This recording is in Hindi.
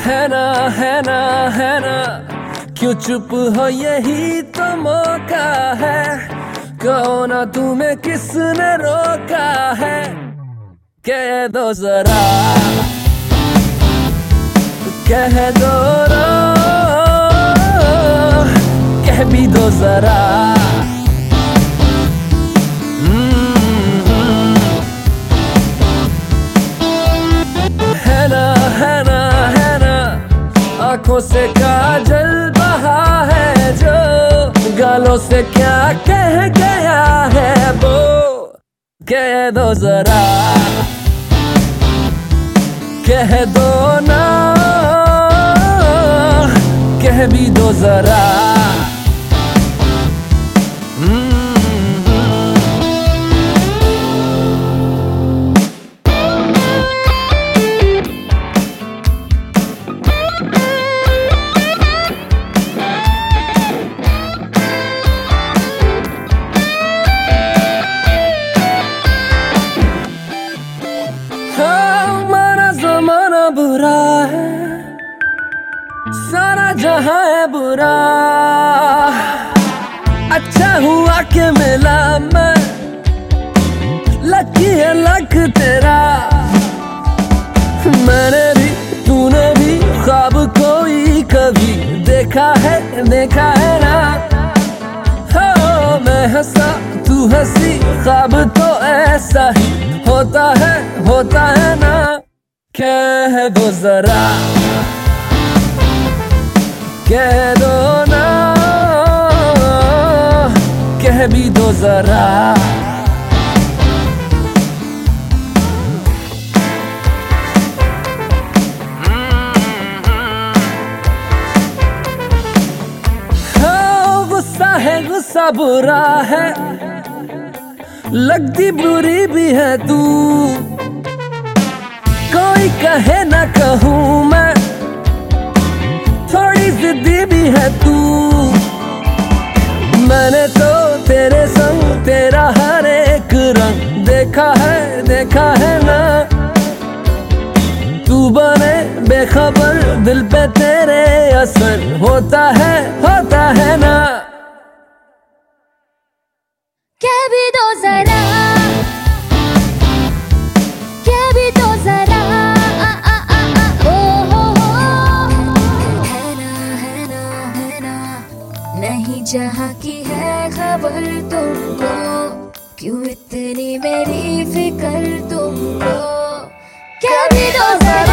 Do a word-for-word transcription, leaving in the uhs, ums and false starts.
है ना है ना है ना, क्यों चुप हो यही तो मौका है। कहो ना तुम्हें किसने रोका है, कह दो जरा, कह दो ना, कह भी दो जरा। है ना है ना है ना, आंखों से काजल बहा है जो, गालों से क्या कह गया है वो, कह दो जरा, कह दो ना, कह भी दो जरा। बुरा है, सारा जहां है बुरा, अच्छा हुआ कि मिला मैं, लकी है लक तेरा। मैंने भी तूने भी ख्वाब कोई कभी देखा है देखा है ना। हो मैं हंसा तू हंसी, ख्वाब तो ऐसा ही होता है होता है ना। कह दो जरा, कह दो ना, कह भी दो जरा। हाँ गुस्सा है गुस्सा बुरा है, लगती बुरी भी है तू, कोई कहे ना कहूँ मैं, थोड़ी जिद्दी भी है तू। मैंने तो तेरे संग तेरा हर एक रंग देखा है देखा है ना। तू बने बेखबर दिल पे तेरे असर होता है होता है ना। कह भी दो जरा, कह भी दो जरा। नहीं जहाँ की है खबर तुमको, क्यों इतनी मेरी फिक्र तुमको, कह भी दो जरा।